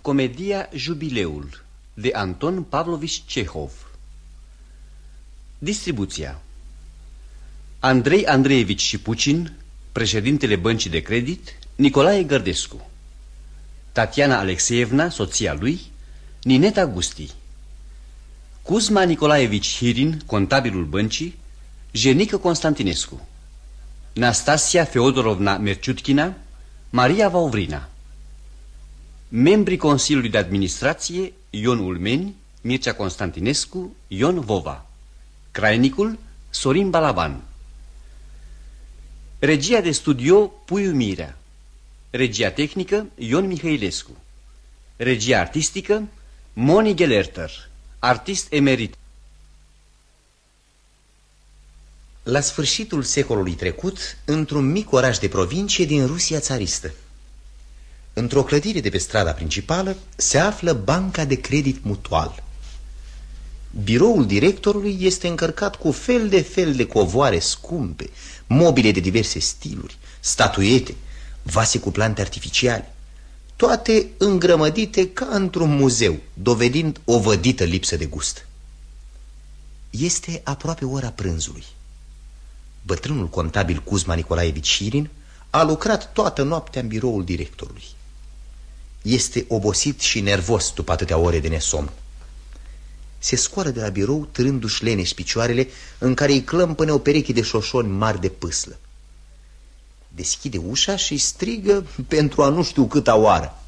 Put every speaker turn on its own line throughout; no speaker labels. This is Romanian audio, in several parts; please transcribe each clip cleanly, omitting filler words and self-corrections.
Comedia Jubileul de Anton Pavlovici Cehov. Distribuția: Andrei Andreevici Șipucin, președintele Băncii de Credit, Nicolae Gărdescu. Tatiana Alexeevna, soția lui, Nineta Gusti. Cuzma Nicolaevici Hirin, contabilul băncii, Jenică Constantinescu. Nastasia Feodorovna Merciutkina, Maria Vauvrina. Membrii Consiliului de Administrație: Ion Ulmeni, Mircea Constantinescu, Ion Vova. Crainicul: Sorin Balaban. Regia de studio: Puiu Mirea. Regia tehnică: Ion Mihailescu. Regia artistică: Moni Gelerter, artist emerit.
La sfârșitul secolului trecut, într-un mic oraș de provincie din Rusia țaristă, într-o clădire de pe strada principală, se află Banca de Credit Mutual. Biroul directorului este încărcat cu fel de covoare scumpe, mobile de diverse stiluri, statuete, vase cu plante artificiale, toate îngrămădite ca într-un muzeu, dovedind o vădită lipsă de gust. Este aproape ora prânzului. Bătrânul contabil Cuzma Nicolaevici Șirin a lucrat toată noaptea în biroul directorului. Este obosit și nervos după atâtea ore de nesomn. Se scoală de la birou târându-și leneși picioarele, în care îi clămpăne o pereche de șoșoni mari de pâslă. Deschide ușa și strigă pentru a nu știu câta oară: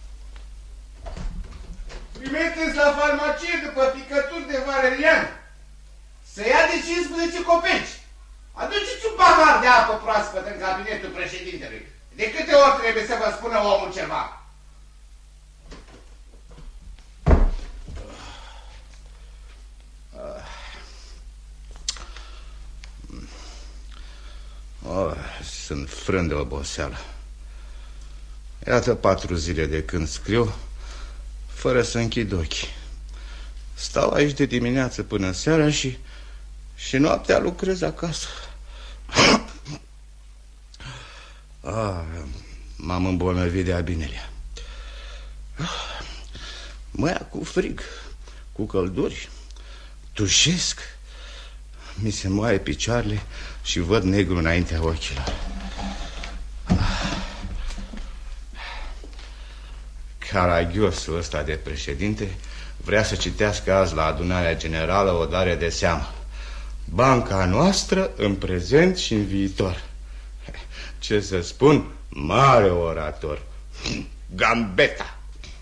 Trimiteți la farmacie după picături de valerian. Să ia de 15 copeci. Aduceți un pahar de apă proaspătă în cabinetul președintelui. De câte ori trebuie să vă spună omul ceva?
Sunt frân de oboseală. Iată 4 zile de când scriu, fără să închid ochii. Stau aici de dimineață până seara și noaptea lucrez acasă. M-am îmbolnăvit de abinelea. Mă ia cu frig, cu călduri, tușesc, mi se moaie picioarele și văd negru înaintea ochilor. Caragiosul ăsta de președinte vrea să citească azi la adunarea generală o dare de seamă: banca noastră în prezent și în viitor. Ce să spun, mare orator. Gambeta.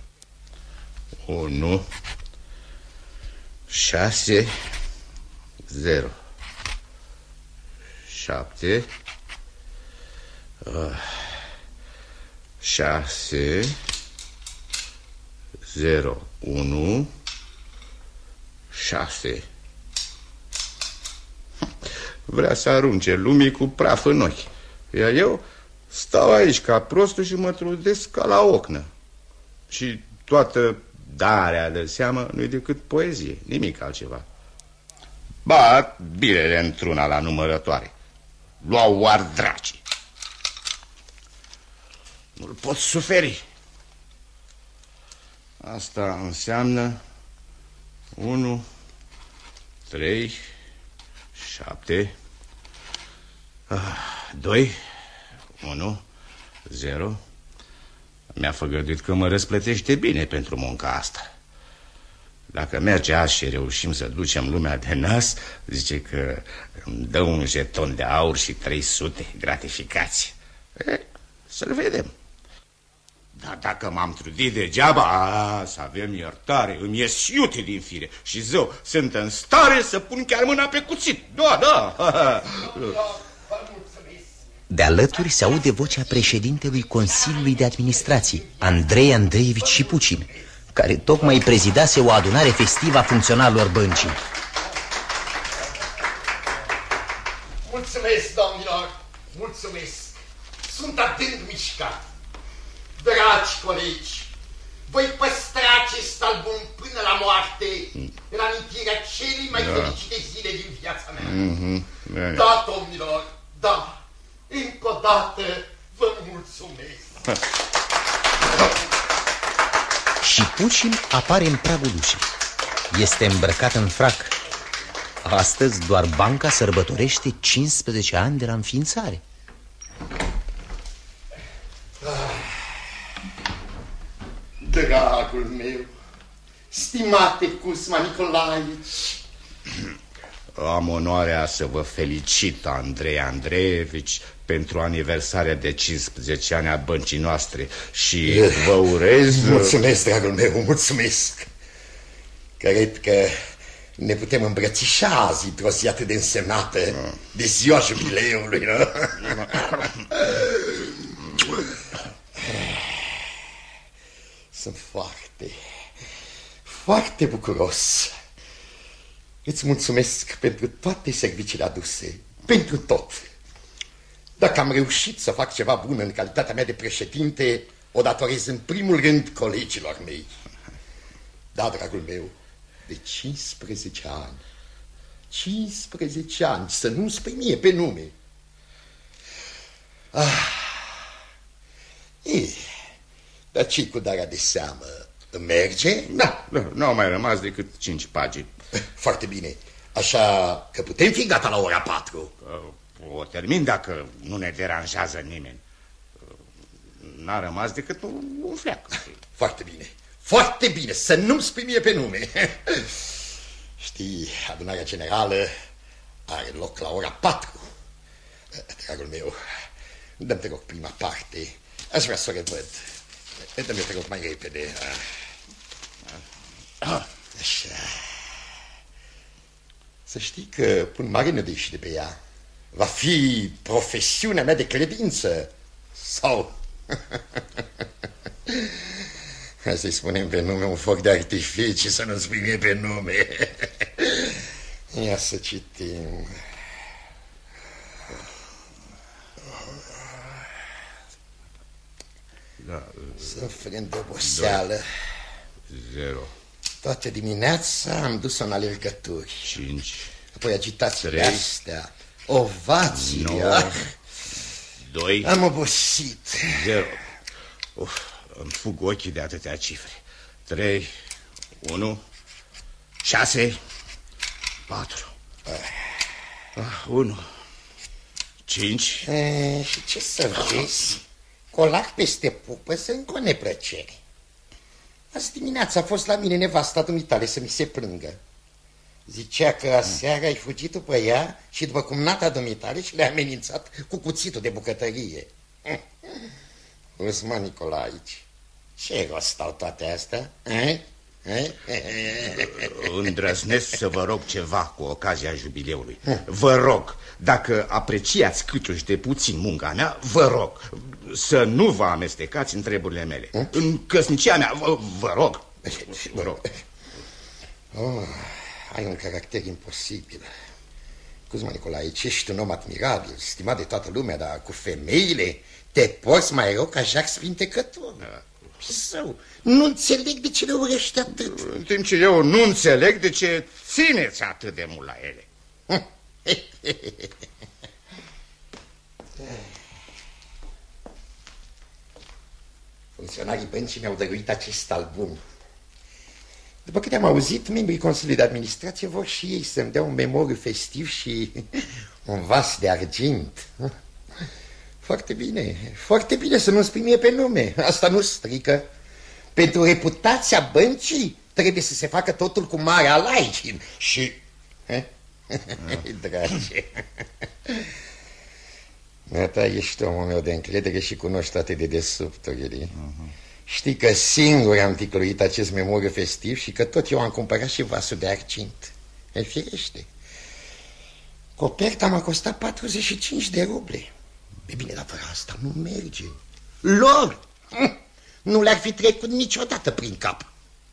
1 6 0 7 6 0 1 6. Vrea să arunce lumii cu praf în ochi, iar eu stau aici ca prostul și mă trudesc ca la ocnă. Și toată darea de seamă nu-i decât poezie, nimic altceva. Bat bilele într-una la numărătoare. Luau oar dracii. Nu-l pot suferi. Asta înseamnă 1 3 7 2 1 0. Mi-a făgăduit că mă răsplătește bine pentru munca asta. Dacă merge azi și reușim să ducem lumea de nas, zice că îmi dă un jeton de aur și 300 gratificație. Să-l vedem. Dar dacă m-am trudit degeaba, să avem iertare, îmi ies iute din fire. Și zău, sunt în stare să pun chiar mâna pe cuțit. Da.
De alături se aude vocea președintelui Consiliului de Administrație, Andrei Andreevici Șipucin, care tocmai prezidase o adunare festivă a funcționarilor băncii.
Mulțumesc, domnilor, mulțumesc. Sunt adânc mișcat. Dragi colegi, voi păstra acest album până la moarte, în amintirea celei mai fericite zile din viața mea. Da, domnilor, da. Încă o dată vă mulțumesc.
și Pușin apare în pragul ușii. Este îmbrăcat în frac. Astăzi doar banca sărbătorește 15 ani de la înființare.
Dragul meu, stimate Cusma Nicolaici,
am onoarea să vă felicit, Andrei Andreevici, pentru aniversarea de 15 ani a băncii noastre și vă urez...
Mulțumesc, dragul meu, mulțumesc. Cred că ne putem îmbrățișa azi într-o zi atât de însemnată, de ziua jubileului, nu? Sunt foarte bucuros. Îți mulțumesc pentru toate serviciile aduse, pentru tot. Dacă am reușit să fac ceva bun în calitatea mea de președinte, o datorez în primul rând colegilor mei. Da, dragul meu, de 15 ani. 15 ani, să nu-mi spui mie pe nume. Dar ce cu darea de seamă? Merge?
Da, nu au mai rămas decât 5 pagini.
Foarte bine. Așa că putem fi gata la ora 4.
O termin dacă nu ne deranjează nimeni. N-a rămas decât un fleac.
Foarte bine. Foarte bine, să nu-mi spui mie pe nume. Știi, adunarea generală are loc la ora 4. Dragul meu, dă-mi te rog prima parte. Aș vrea să o revăd. Dă-mi te rog mai repede. Așa. Să știi că pun mare nădejde pe ea. Va fi profesiunea mea de credință. Sau... Hai să-i spunem pe nume un foc de artificii, să nu-ți spune pe nume. Ia să citim.
Da,
Sufrând de oboseală.
0.
Toată dimineața am dus-o în alergături.
5.
Apoi agitațiile astea, ovații.
9. 2.
Am obosit.
0. Îmi fug ochii de atâtea cifre. 3. 1. 6. 4. 1. 5.
Și ce să vezi? Colac peste pupă să încă o neplăcere. Azi dimineața a fost la mine nevasta dumitale să mi se plângă. Zicea că aseară ai fugit după ea și după cumnata dumitale și le-a amenințat cu cuțitul de bucătărie. Cusma Nicolaici, ce rost au toate astea?
Îndrăznesc să vă rog ceva cu ocazia jubileului. Vă rog, dacă apreciați câtuși de puțin munca mea, vă rog să nu vă amestecați în treburile mele. În căsnicia mea, vă rog. Vă rog.
Ai un caracter imposibil. Cusma Nicolaici, ești un om admirabil, stimat de toată lumea, dar cu femeile te porți mai rău ca Jacques Vintecător. Sau, nu înțeleg de ce le urăști atât.
În timp ce eu nu înțeleg de ce țineți atât de mult la ele.
Funcționarii băncii mi-au dăruit acest album. După câte am auzit, membrii Consiliului de Administrație vor și ei să-mi dea un memoriu festiv și un vas de argint. Foarte bine să nu-mi spui mie pe nume. Asta nu strică. Pentru reputația băncii trebuie să se facă totul cu mare alai. Și... Drage, ta ești omul meu de încredere și cunoști toate dedesubturile. Știi că singur am ticluit acest memoriu festiv și că tot eu am cumpărat și vasul de argint. Firește. Coperta m-a costat 45 de ruble. E bine, dar fără asta nu merge. Lor nu le-ar fi trecut niciodată prin cap.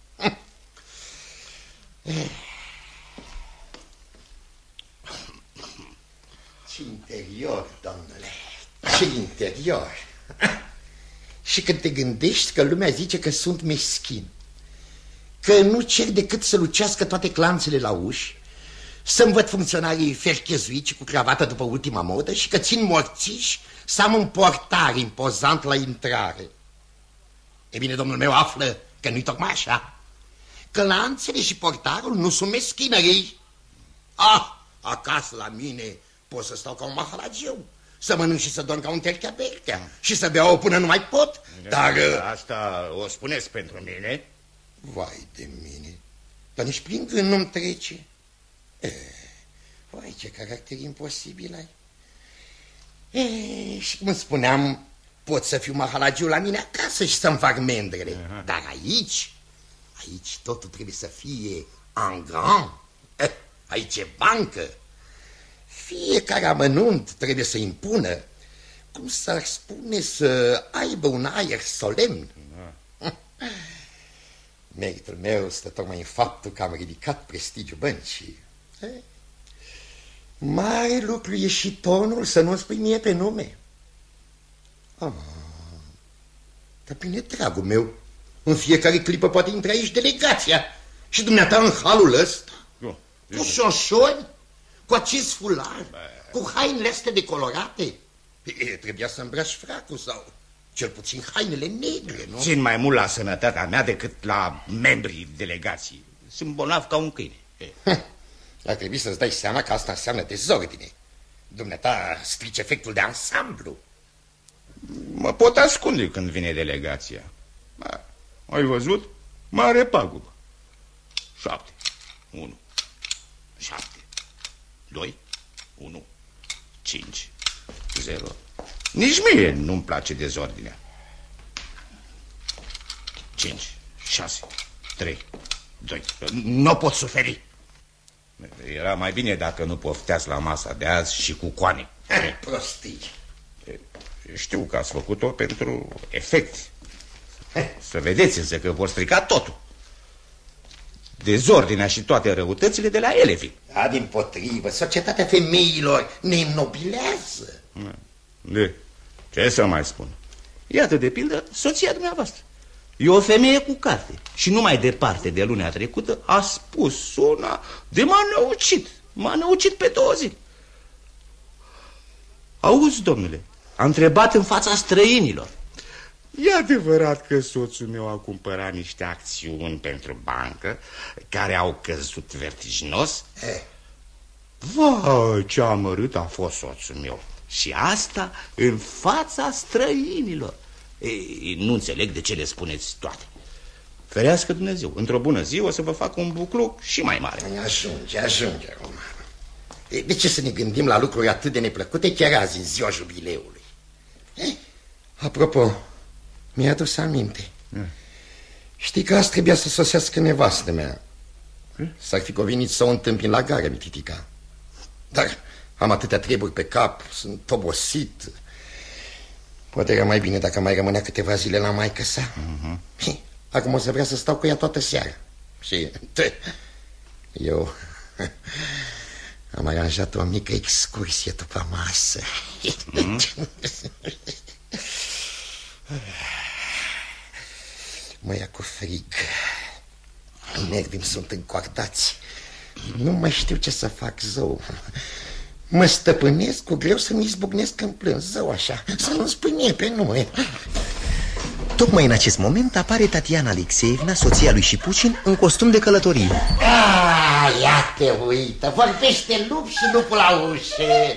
Ce interior, domnule. Ce interior. Și când te gândești că lumea zice că sunt meschin, că nu cer decât să lucească toate clanțele la uși, să-mi văd funcționarii ferchezuici cu cravată după ultima modă și că țin morțiși să am un portar impozant la intrare. E bine, domnul meu află că nu-i tocmai așa. Că lanțele și portarul nu sunt meschinării. Acasă la mine pot să stau ca un maharagiu, să mănânc și să dorm ca un terchea-berchea și să beau până nu mai pot, dar...
Asta o spuneți pentru mine?
Vai de mine, dar nici prin gând nu-mi trece. Vai, ce caracter imposibil ai. Și cum spuneam, pot să fiu maharagiu la mine acasă și să-mi fac mendrele. Dar aici totul trebuie să fie en grand. Aici e bancă. Fiecare amănunt trebuie să impună, cum s-ar spune, să aibă un aer solemn. Meritul meu stă tocmai în faptul că am ridicat prestigiul băncii. Mare lucru e și tonul să nu-ți spui mie pe nume. Dar bine, dragul meu, în fiecare clipă poate intra aici delegația. Și dumneata în halul ăsta, cu șoșoni, cu acest fular, cu hainele astea decolorate. Trebuia să îmbraci fracul sau cel puțin hainele negre, nu?
Țin mai mult la sănătatea mea decât la membrii delegației. Sunt bolnav ca un câine.
Ar trebui să-ți dai seama că asta înseamnă dezordine. Dumneata strici efectul de ansamblu.
Mă pot ascunde când vine delegația. Ai văzut? Mare pagubă. 7, 1, 7, 2, 1, 5, 0. Nici mie nu-mi place dezordinea. 5, 6, 3, 2. Nu pot suferi. Era mai bine dacă nu pofteați la masa de azi și cu coane.
Prostii.
Știu că ați făcut-o pentru efect. Să vedeți însă că vor strica totul. Dezordinea și toate răutățile de la ele vin.
Dimpotrivă, societatea femeilor ne înnobilează.
De ce să mai spun? Iată, de pildă, soția dumneavoastră. E o femeie cu carte. Și numai departe de luna trecută a spus una de m-a năucit. M-a năucit pe 2 zile. Auzi, domnule, a întrebat în fața străinilor. E adevărat că soțul meu a cumpărat niște acțiuni pentru bancă care au căzut vertiginos? Vai, ce amărât a fost soțul meu. Și asta în fața străinilor. Nu înțeleg de ce le spuneți toate. Ferească Dumnezeu, într-o bună zi o să vă fac un bucluc și mai mare.
Ajunge acum. De ce să ne gândim la lucruri atât de neplăcute chiar azi, în ziua jubileului? Apropo, mi-a adus aminte. Știi că azi trebuia să sosească nevastă mea. S-ar fi convenit să o întâmpin la gară, mititica. Dar am atâtea treburi pe cap, sunt obosit. Poate era mai bine dacă mai rămânea câteva zile la maică sa. Acum o să vrea să stau cu ea toată seara. Și eu am aranjat o mică excursie după masă. Mă ia cu frig. Nervii-mi sunt încordați. Nu mai știu ce să fac, zău. Mă stăpânesc cu greu să-mi izbucnesc în plâns, zău așa. Să nu-mi spui mie pe nume.
Tocmai în acest moment apare Tatiana Alexeevna, soția lui Șipucin, în costum de călătorie.
Ia te uită, vorbește lup și lupul la ușă.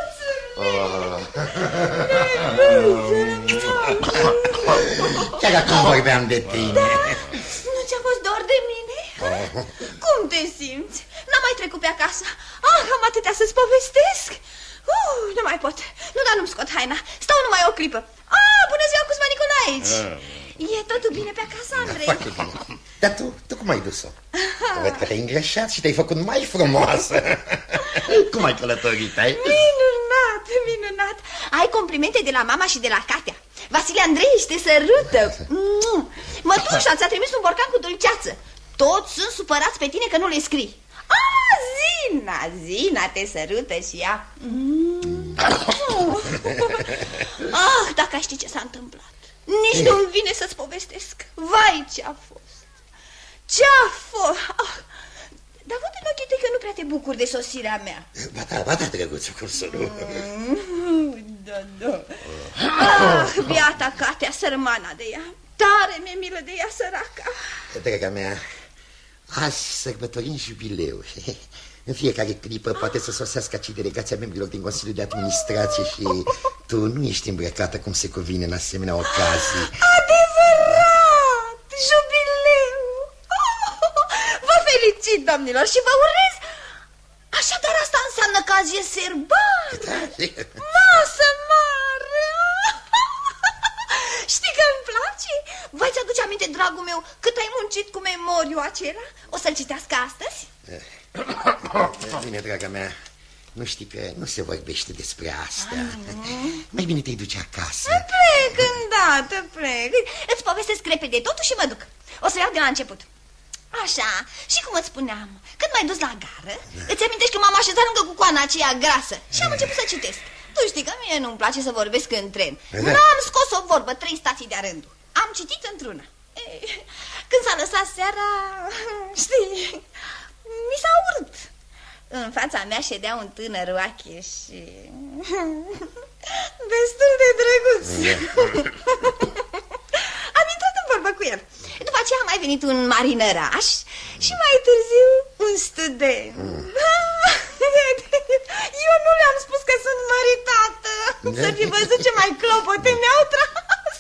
Chiar acum vorbeam de tine.
Nu ți-a fost dor de mine? Cum te simți? N-am mai trecut pe acasă. Am atâtea să-ți povestesc. Nu mai pot. Nu, dar nu-mi scot haina. Stau numai o clipă. Bună ziua, Cuzma Nicolaevici. E totul bine pe acasă, Andrei?
Foarte bine. Dar tu cum ai dus-o? Văd că te-ai îngreșat și te-ai făcut mai frumoasă. Cum ai călătorit, ai?
Minunat, minunat. Ai complimente de la mama și de la Katia. Vasile Andreevici te sărută. Mătușa ți-a trimis un borcan cu dulceață. Toți sunt supărați pe tine că nu le scrii. Zina te sărută și ea. Dacă ai ști ce s-a întâmplat. Nici nu-mi vine să-ți povestesc. Vai, ce-a fost. Ce-a fost. Dar văd în ochii tăi că nu prea te bucuri de sosirea mea.
Ba da, drăguță, cum să nu.
Da. Beata Katia, sărmana de ea. Tare mi-e milă de ea, săraca.
Draga mea, azi sărbătorim jubileu. În fiecare clipă poate să sosească aici delegația membrilor din Consiliul de Administrație și tu nu ești îmbrăcată cum se cuvine în asemenea ocazii.
Adevărat! Jubileu! Vă felicit, domnilor, și vă urez. Așadar asta înseamnă că azi e sărbat. Masă mare! Știi că îmi place? Voi ți-aduce aminte, dragul meu, cât ai muncit cu memoriu acela? O să-l citească astăzi?
Bine, draga mea, nu știi că nu se vorbește despre asta. Mai bine te-ai duce acasă.
Plec îndată, plec. Îți povestesc repede totul și mă duc. O să iau de la început. Așa, și cum îți spuneam, când m-ai dus la gară, îți amintești că m-am așezat lângă cucoana aceea grasă și am început să citesc. Tu știi că mie nu-mi place să vorbesc în tren. N-am scos o vorbă, 3 stații de-a rândul. Am citit într-una. Când s-a lăsat seara, știi, mi s-a urât. În fața mea ședea un tânăr oache și... destul de drăguț. Am intrat în vorbă cu el. După aceea a mai venit un marinăraș și mai târziu un student. Eu nu le-am spus că sunt măritată. Să fi văzut ce mai clopote mi-au tras.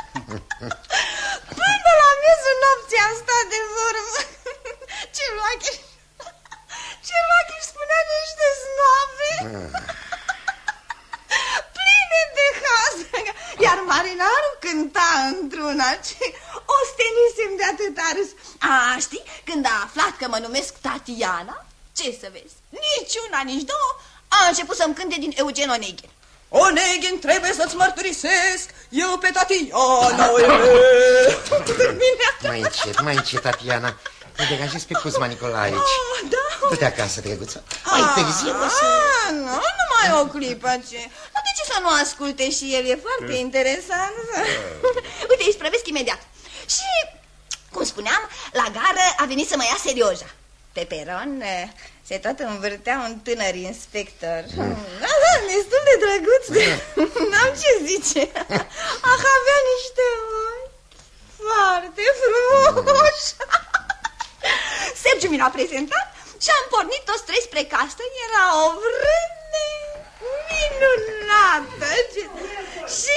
Până la miezul nopții am stat de vorbă. Ce luache își spunea niște snoave pline de haz. Iar marinarul cânta într-una ce ostenisem de atâta râs. Știi, când a aflat că mă numesc Tatiana, ce să vezi, nici una, nici două, a început să-mi cânte din Eugen Oneghin. Oneghin, trebuie să-ți mărturisesc, eu pe Tatiana o iubesc.
Mai încet, Tatiana. Mă derajezi pe Cuzma Nicolaevici.
Da.
Du-te acasă, drăguță. Mai târziu o să...
Nu mai o clipă, ce? Dar de ce să nu asculte și el? E foarte interesant. Uite, îi sprăvesc imediat. Și, cum spuneam, la gară a venit să mă ia Serioja. Pe peron se tot învârtea un tânăr inspector. Destul de drăguț. N-am ce zice. Avea niște ochi foarte frumoși. Sergiu mi l-a prezentat și am pornit toți 3 spre casă. Era o vreme minunată. Și...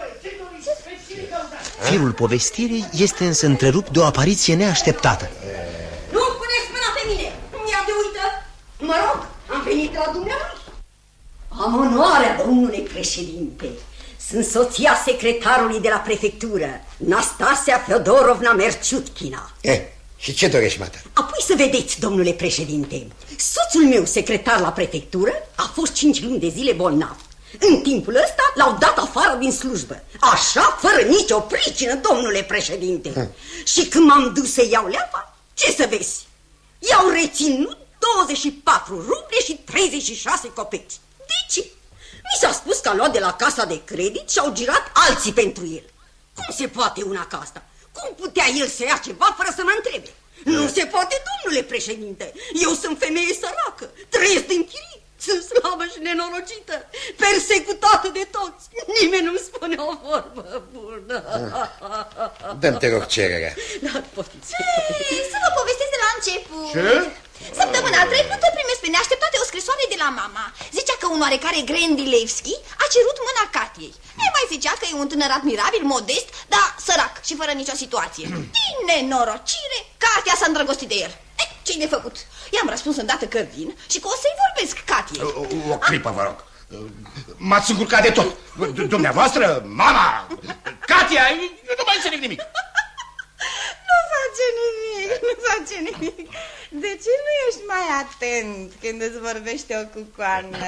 Firul povestirii este însă întrerupt de o apariție neașteptată.
Nu puneți mâna pe mine! Ia de uită! Mă rog, am venit la dumneavoastră. Am onoarea, domnule președinte. Sunt soția secretarului de la prefectură, Nastasia Feodorovna Merciutkina.
Și ce dorești, mată?
Apoi să vedeți, domnule președinte, soțul meu, secretar la prefectură, a fost 5 luni de zile bolnav. În timpul ăsta l-au dat afară din slujbă. Așa, fără nicio pricină, domnule președinte. Și când m-am dus să iau leapa, ce să vezi? I-au reținut 24 ruble și 36 copeci. De ce? Mi s-a spus că a luat de la casa de credit și au girat alții pentru el. Cum se poate una ca asta? Cum putea el să ia ceva fără să mă întrebe? Nu se poate, domnule președinte. Eu sunt femeie săracă, trăiesc din chirii, sunt slabă și nenorocită, persecutată de toți. Nimeni nu-mi spune o vorbă bună.
Dă-mi, te rog, cererea.
Da, poftiți.
Să vă povestesc de la început.
Ce?
Săptămâna trecută primesc pe neașteptate o scrisoare de la mama. Zicea că un oarecare Grendilevski a cerut mâna Catiei. Mai zicea că e un tânăr admirabil, modest, dar sărac și fără nicio situație. Din nenorocire, Katia s-a îndrăgostit de el. Ce-i de făcut? I-am răspuns îndată că vin și că o să-i vorbesc Catiei.
O clipă, vă rog. M-ați încurcat de tot. Dumneavoastră, mama, Katia, eu nu mai înțeleg nimic.
Nu face nimic. De ce nu ești mai atent când îți vorbește o cucoană?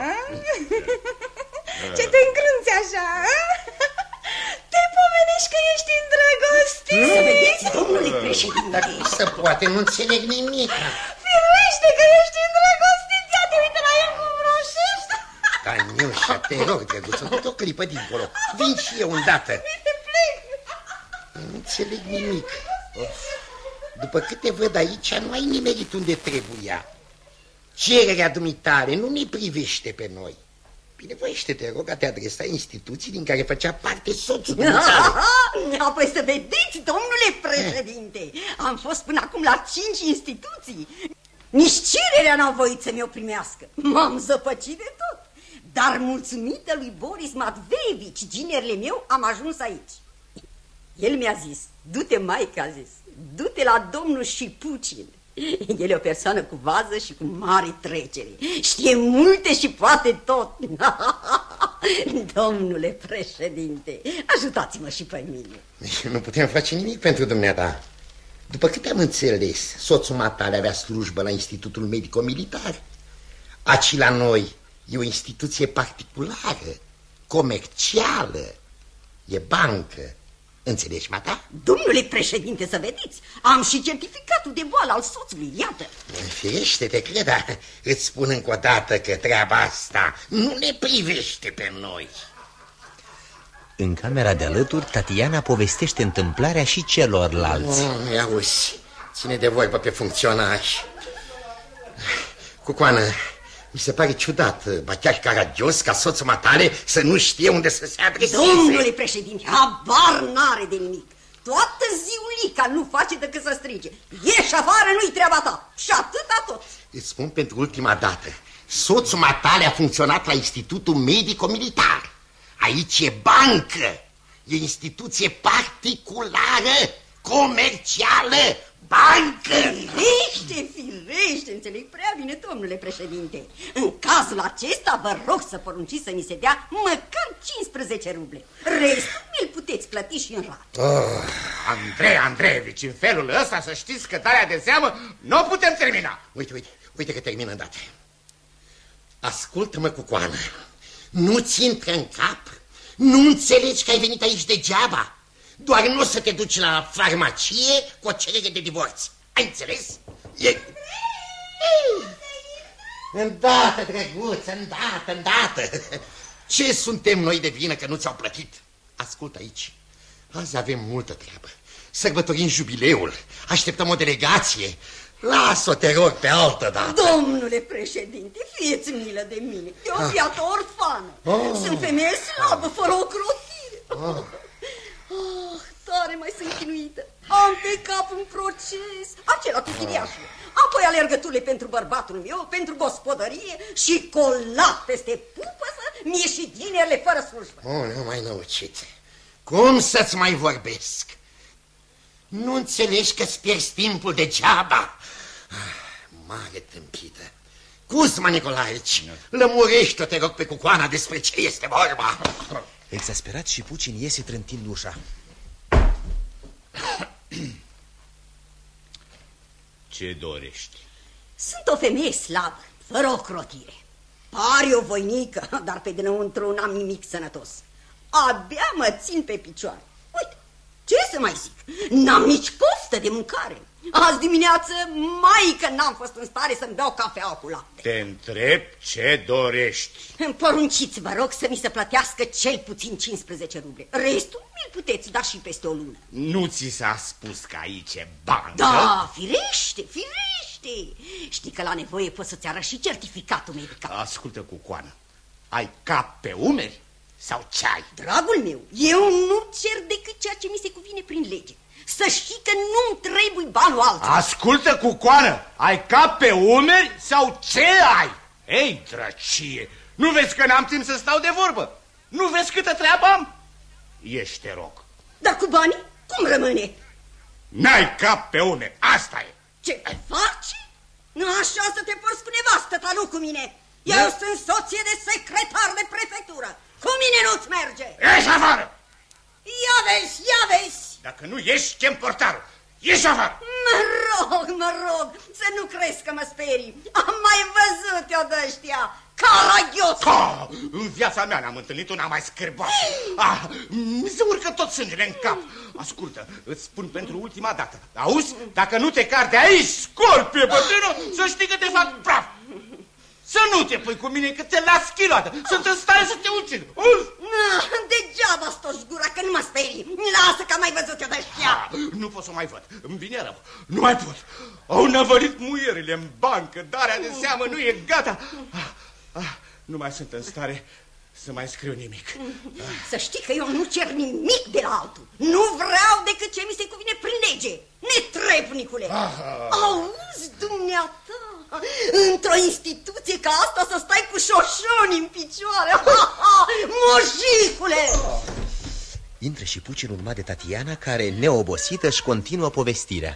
Ce te încrunți așa? Te pomenești că ești îndrăgostit?
Să vedeți, domnule președinte.
Dar cum se poate? Nu înțeleg nimic.
Firește că ești îndrăgostit. Ia te uite la el cum roșești.
Taniușa, te rog, drăguță, du-te o clipă dincolo. Vin și eu îndată. Nu înțeleg nimic. După câte văd aici, nu ai nimerit unde trebuia. Cererea dumitale nu ne privește pe noi. Binevoiește, te rog, a te adresa instituții din care făcea parte soțul dumitale.
Apoi să vedeți, domnule președinte, am fost până acum la 5 instituții. Nici cererea n-au voit să mi-o primească. M-am zăpăcit de tot. Dar mulțumită lui Boris Matveevici, ginerele meu, am ajuns aici. El mi-a zis, du-te, maică, a zis, du-te la domnul Șipucin. El e o persoană cu vază și cu mare trecere. Știe multe și poate tot. Domnule președinte, ajutați-mă și pe mine.
Nu putem face nimic pentru dumneata. După câte am înțeles, soțul matale avea slujbă la Institutul Medico-Militar. Aci la noi e o instituție particulară, comercială, e bancă. Înțelegi, mata?
Domnule președinte, să vedeți, am și certificatul de boală al soțului, iată.
Firește, te cred, dar îți spun încă o dată că treaba asta nu ne privește pe noi.
În camera de alături, Tatiana povestește întâmplarea și celorlalți.
Auzi, ține de vorbă pe funcționari. Cucoană, mi se pare ciudat, ba chiar caragios, ca soțul matale să nu știe unde să se adreseze.
Domnule președinte, habar n-are de nimic. Toată ziulica nu face decât să strige. Ieși afară, nu-i treaba ta. Și atâta tot.
Îți spun pentru ultima dată, soțul matale a funcționat la Institutul Medico-Militar. Aici e bancă, e instituție particulară, comercială, bancă.
Firește, înțeleg prea bine, domnule președinte. În cazul acesta vă rog să porunciți să ni se dea măcar 15 ruble. Restul mi-l puteți plăti și în rată.
Andrei Andreevici, în felul ăsta să știți că tarea de seamă nu o putem termina.
Uite că termină îndată. Ascultă-mă, cucoană, nu-ți intră în cap? Nu înțelegi că ai venit aici degeaba? Doar nu o să te duci la farmacie cu o cerere de divorț. Ai înțeles? Îndată, drăguță, îndată. Ce suntem noi de vină că nu ți-au plătit? Ascultă aici, azi avem multă treabă. Sărbătorim jubileul, așteptăm o delegație. Las-o, te rog, pe altă dată.
Domnule președinte, fieți milă de mine. E o biată orfană. Sunt femeie slabă, fără o crotire. Tare mai sunt chinuită. Am pe cap un proces, acela cu chiriașul. Apoi alergăturile pentru bărbatul meu, pentru gospodărie și colat peste pupăsă mie și ginerele fără slujbă.
Nu mai năucit. Cum să-ți mai vorbesc? Nu înțelegi că-ți pierzi timpul degeaba? Mare tâmpită. Cuzma Nicolaevici, lămurește-o, te rog, pe cucoana despre ce este vorba.
Exasperat, Șipucin iese trântind ușa.
Ce dorești?
Sunt o femeie slabă, fără o crotire. Pare o voinică, dar pe dinăuntru n-am nimic sănătos. Abia mă țin pe picioare. Uite, ce să mai zic? N-am nici poftă de mâncare. Azi dimineață, maică, n-am fost în stare să-mi beau cafeaua cu lapte.
Te întreb ce dorești.
Îmi porunciți, vă rog, să mi se plătească cel puțin 15 ruble. Restul mi-l puteți da și peste o lună.
Nu ți s-a spus că aici e bancă?
Da, firește. Știi că la nevoie poți să-ți arăți și certificatul medical.
Ascultă, cucoană, ai cap pe umeri sau ce ai?
Dragul meu, eu nu cer decât ceea ce mi se cuvine prin lege. Să știi că nu-mi trebuie banul altul.
Ascultă, cucoană, ai cap pe umeri sau ce ai? Ei, drăcie, nu vezi că n-am timp să stau de vorbă? Nu vezi câtă treabă am? Ieși, te rog.
Dar cu banii cum rămâne?
N-ai cap pe umeri, asta e.
Ce faci? Nu așa să te porți cu nevastă ta, nu cu mine. Eu sunt soție de secretar de prefectură. Cu mine nu-ți merge.
Ieși afară!
Ia vezi!
Dacă nu ieși, chem portarul. Ieși afară!
Mă rog, să nu crezi că mă sperii. Am mai văzut eu de-ăștia, caragios.
În viața mea n-am întâlnit una mai scârboasă. Mi se urcă tot sângele în cap. Ascultă, îți spun pentru ultima dată. Auzi? Dacă nu te cari de aici, scorpie bătrână, să știi că te fac praf. Să nu te pui cu mine, că te las chiloată. Sunt în stare să te ucid.
Degeaba stoși gura, că nu mă sperii. Lasă că am mai văzut eu de-aștia.
Nu pot să mai văd, îmi vine rău. Nu mai pot. Au năvălit muierile în bancă. Darea de seamă nu e gata. Nu mai sunt în stare să mai scriu nimic.
Să știi că eu nu cer nimic de la altul. Nu vreau decât ce mi se cuvine prin lege. Netrebnicule! Auzi, dumneata, într-o instituție ca asta să stai cu șoșoni în picioare. Moșicule!
Intră și Pucin urmat de Tatiana, care, neobosită, își continuă povestirea.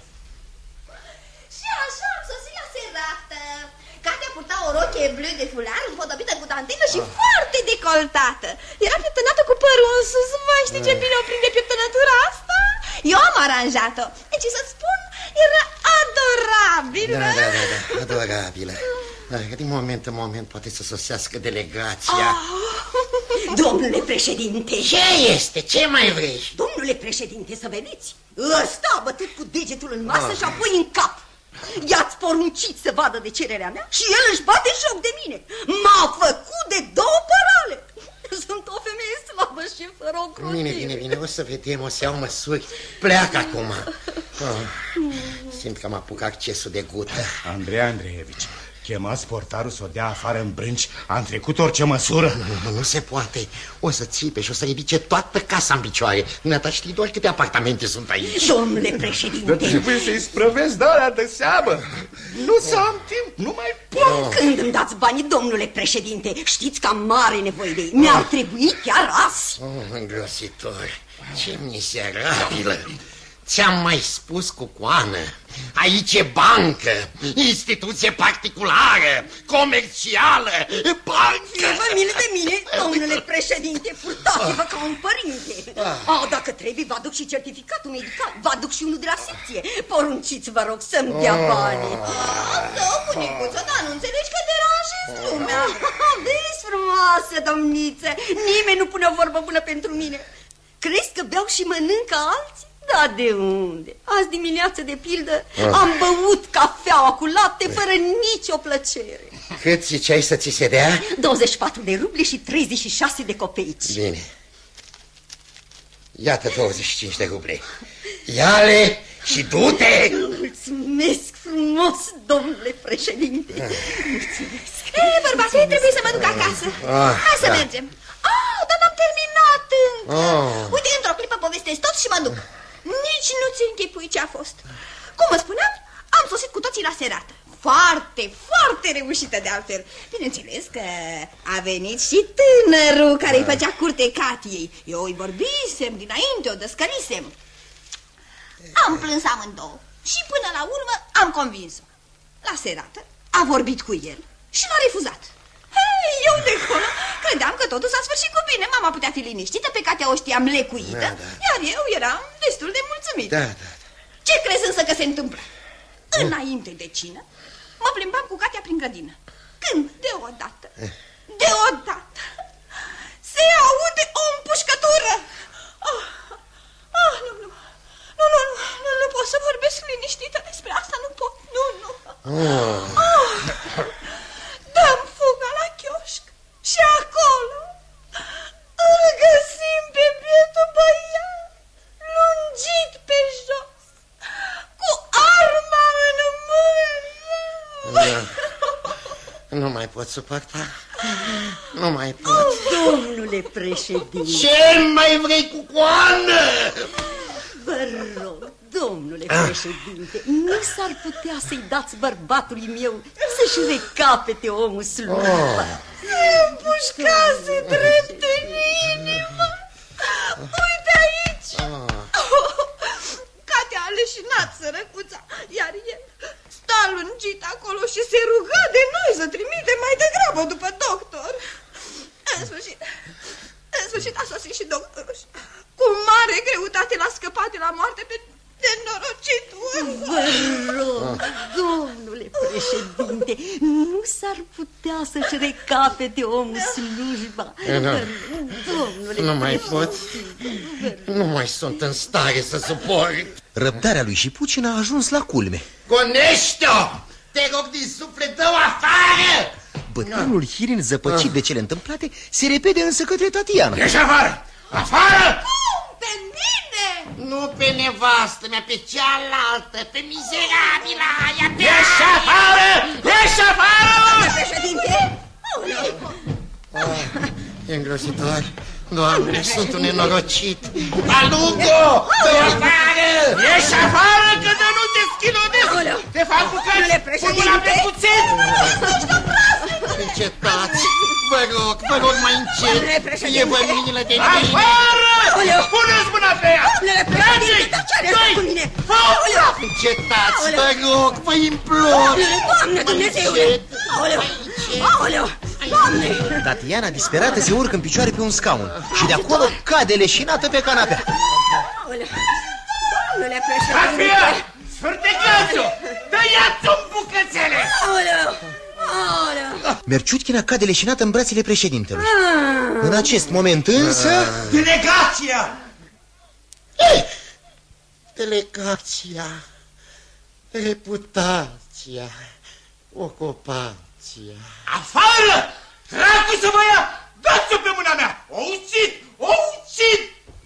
Și așa am sosit la serată. Katia purta o rochie bleu de fular împodobită cu dantelă și foarte decoltată. Era pieptănată cu părul în sus. Mai știi ce bine o prinde pieptănătura asta? Eu am aranjat-o. Deci să-ți spun, era adorabilă.
Da, adorabilă. Din moment în moment poate să sosească delegația.
Domnule președinte!
Ce este? Ce mai vrei?
Domnule președinte, să vedeți, ăsta a bătut cu degetul în masă și apoi în cap. I-ați poruncit să vadă de cererea mea și el își bate joc de mine. M-a făcut de 2 părale. Sunt o femeie slabă și fără o crotire.
Bine, o să vedem, o să iau măsuri. Pleacă acum. Simt că m-a apucat accesul de gută.
Andrei Andreevici, chemați portarul să o dea afară în brânci. Am trecut orice măsură.
Nu se poate. O să țipe și o să ridice toată casa în picioare. Dumneata știi doar câte apartamente sunt aici.
Domnule președinte,
trebuie să-i sprăvesc de alea de seamă. Nu să am timp, nu mai pot.
Când îmi dați banii, domnule președinte? Știți că am mare nevoie de ei. Mi-ar trebui chiar azi.
Îngrositor, ce miserabilă. Ți-am mai spus, Cucoană, aici e bancă, instituție particulară, comercială, bancă.
Vă milă de mine, domnule președinte, purtați-vă ca un părinte. Dacă trebuie, vă aduc și certificatul medical, vă aduc și unul de la secție. Porunciți, vă rog, să-mi dea banii.
Bunicuță, dar nu înțelegi că deranjezi lumea.
Vezi, frumoasă domniță, nimeni nu pune o vorbă bună pentru mine. Crezi că beau și mănânc ca alții? Da, de unde? Azi dimineață, de pildă, am băut cafeaua cu lapte fără nicio plăcere.
Cât ziceai să ți se dea?
24 de ruble și 36 de copeici.
Bine. Iată 25 de ruble. Ia-le și du-te!
Mulțumesc frumos, domnule președinte. Mulțumesc.
Bărbații, trebuie să mă duc acasă. Hai să mergem. Dar n-am terminat încă. Uite, într-o clipă povestesc tot și mă duc. Nici nu-ți închipui ce a fost. Cum vă spuneam, am sosit cu toții la serată. Foarte, foarte reușită de altfel. Bineînțeles că a venit și tânărul care îi făcea curte Catiei. Eu îi vorbisem dinainte, o dăscălisem. Am plâns amândouă și până la urmă am convins-o. La serată a vorbit cu el și l-a refuzat. Eu de acolo credeam că totul s-a sfârșit cu bine. Mama putea fi liniștită, pe Katia o știam lecuită, iar eu eram destul de mulțumit. Ce crezi însă că se întâmplă? Înainte de cină mă plimbam cu Katia prin grădină, când deodată se aude o împușcătură. Nu pot să vorbesc liniștită despre asta, nu pot. Dăm fuga la chioșc și acolo îl găsim pe bietul băiat, lungit pe jos, cu arma în mână.
Nu mai pot suporta. Nu mai pot.
Domnule președinte.
Ce mai vrei, Cucoană?
Vă rog, domnule președinte, nu s-ar putea să-i dați bărbatului meu să-și recapete omul slujba?
Împușcase drept în inimă. Uite aici. Katia a leșinat, sărăcuța, iar el sta lungit acolo și se ruga de noi să trimite mai degrabă după doctor. În sfârșit a sosit și doctorul. Cu mare greutate l-a scăpat de la moarte pe nenorocitul.
Vă rog, domnule președinte, nu s-ar putea să-și recapete omul slujba? Domnule,
nu mai pot. Nu mai sunt în stare să suport.
Răbdarea lui Șipucin a ajuns la culme.
Gonește-o! Te rog din suflet, dă-o afară!
Bătrânul Hirin, zăpăcit de cele întâmplate, se repede însă către Tatiana.
Ieși afară! Afară!
Pe mine!
Nu pe nevastă mea, pe cealaltă, pe mizerabila aia, pe
Ieși afară! Ieși afară!
președinte!
E îngrozitor. Doamne, sunt un nenorocit. Alugo! Dă-i afară!
Ieși afară, că de nu te schilodesc! Te fac bucăți! Pun mâna pe cuțit!
Încetați! Vă rog, mai încet! E văminile de mine!
Afară! Puneți mâna pe ea!
Doi!
Încetați! Vă rog, vă implor!
Doamne, Dumnezeule! Aoleu! Doamne!
Tatiana, disperată, se urcă în picioare pe un scaun și de acolo cade leșinată pe canapea.
Domnule președinte!
Afia! Sfârtecați-o! Tăiați-o în bucățele!
Merciuchina cade leșinată în brațele președintelui. În acest moment însă...
Delegația!
Delegația, reputația, ocupația.
Afară! Dracu să vă ia! Dați-o pe mâna mea! O ucid! O ucid!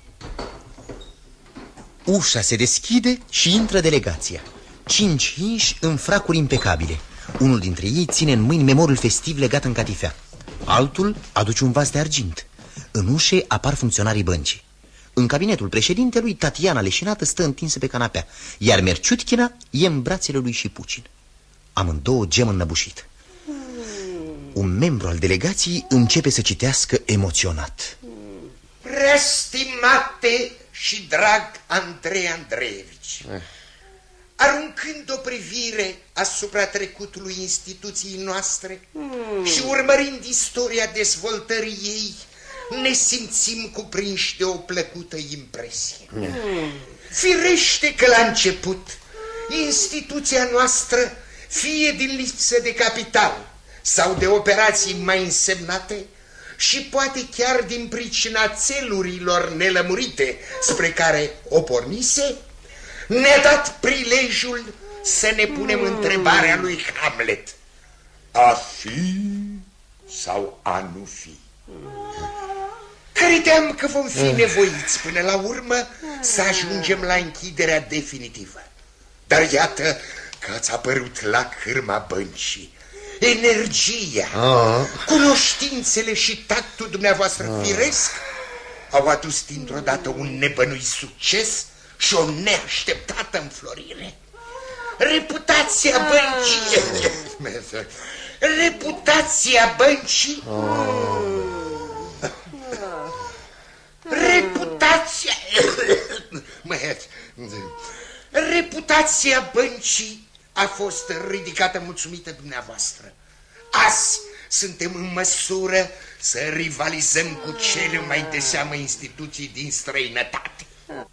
Ușa se deschide și intră delegația. 5 inși în fracuri impecabile. Unul dintre ei ține în mâini memorul festiv legat în catifea. Altul aduce un vas de argint. În ușe apar funcționarii băncii. În cabinetul președintelui, Tatiana leșinată stă întinsă pe canapea, iar Merciuchina e în brațele lui Șipucin. Amândouă gem înnăbușit. Un membru al delegației începe să citească emoționat.
Preastimate și drag Andrei Andreevici, aruncând o privire asupra trecutului instituției noastre și urmărind istoria dezvoltării ei, ne simțim cuprinși de o plăcută impresie. Firește că la început instituția noastră, fie din lipsă de capital sau de operații mai însemnate, și poate chiar din pricina țelurilor nelămurite spre care o pornise, ne-a dat prilejul să ne punem întrebarea lui Hamlet: a fi sau a nu fi? Credeam că vom fi nevoiți până la urmă să ajungem la închiderea definitivă. Dar iată că ați apărut la cârma băncii. Energia, cunoștințele și tactul dumneavoastră firesc au adus dintr-o dată un nebănuit succes și o neașteptată înflorire. Reputația băncii... Reputația băncii... Reputația băncii a fost ridicată mulțumită dumneavoastră. Azi suntem în măsură să rivalizăm cu cele mai de seamă instituții din străinătate.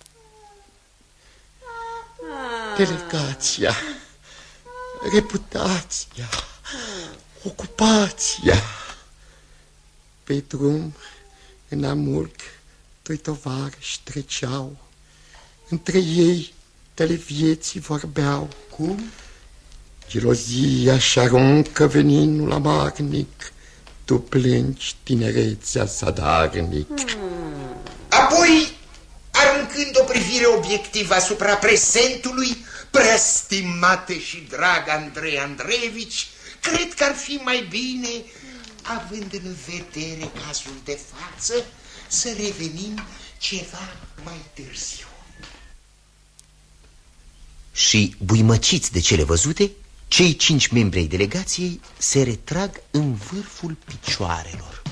Delegația, reputația, ocupația. Pe drum, în amurg, doi tovarăși treceau. Între ei, tele vieții vorbeau. Cum? Gelozia și aruncă veninul amarnic, tu plângi tinerețea zadarnic.
Apoi, aruncând o privire obiectivă asupra prezentului, preastimate și drag Andrei Andreevici, cred că ar fi mai bine, având în vedere cazul de față, să revenim ceva mai târziu.
Și, buimăciți de cele văzute, cei 5 membri ai delegației se retrag în vârful picioarelor.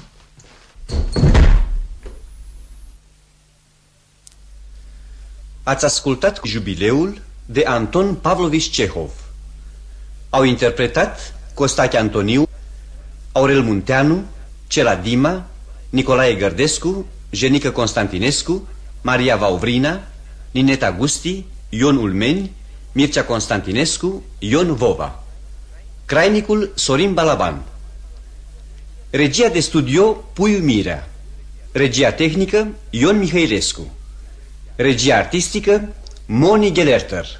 Ați ascultat Jubileul de Anton Pavlovici Cehov. Au interpretat Costache Antoniu, Aurel Munteanu, Cela Dima, Nicolae Gărdescu, Jenică Constantinescu, Maria Vauvrina, Nineta Gusti, Ion Ulmeni, Mircea Constantinescu, Ion Vova. Crainicul Sorin Balaban. Regia de studio Puiu Mirea. Regia tehnică Ion Mihailescu. Regia artistică Moni Gelerter.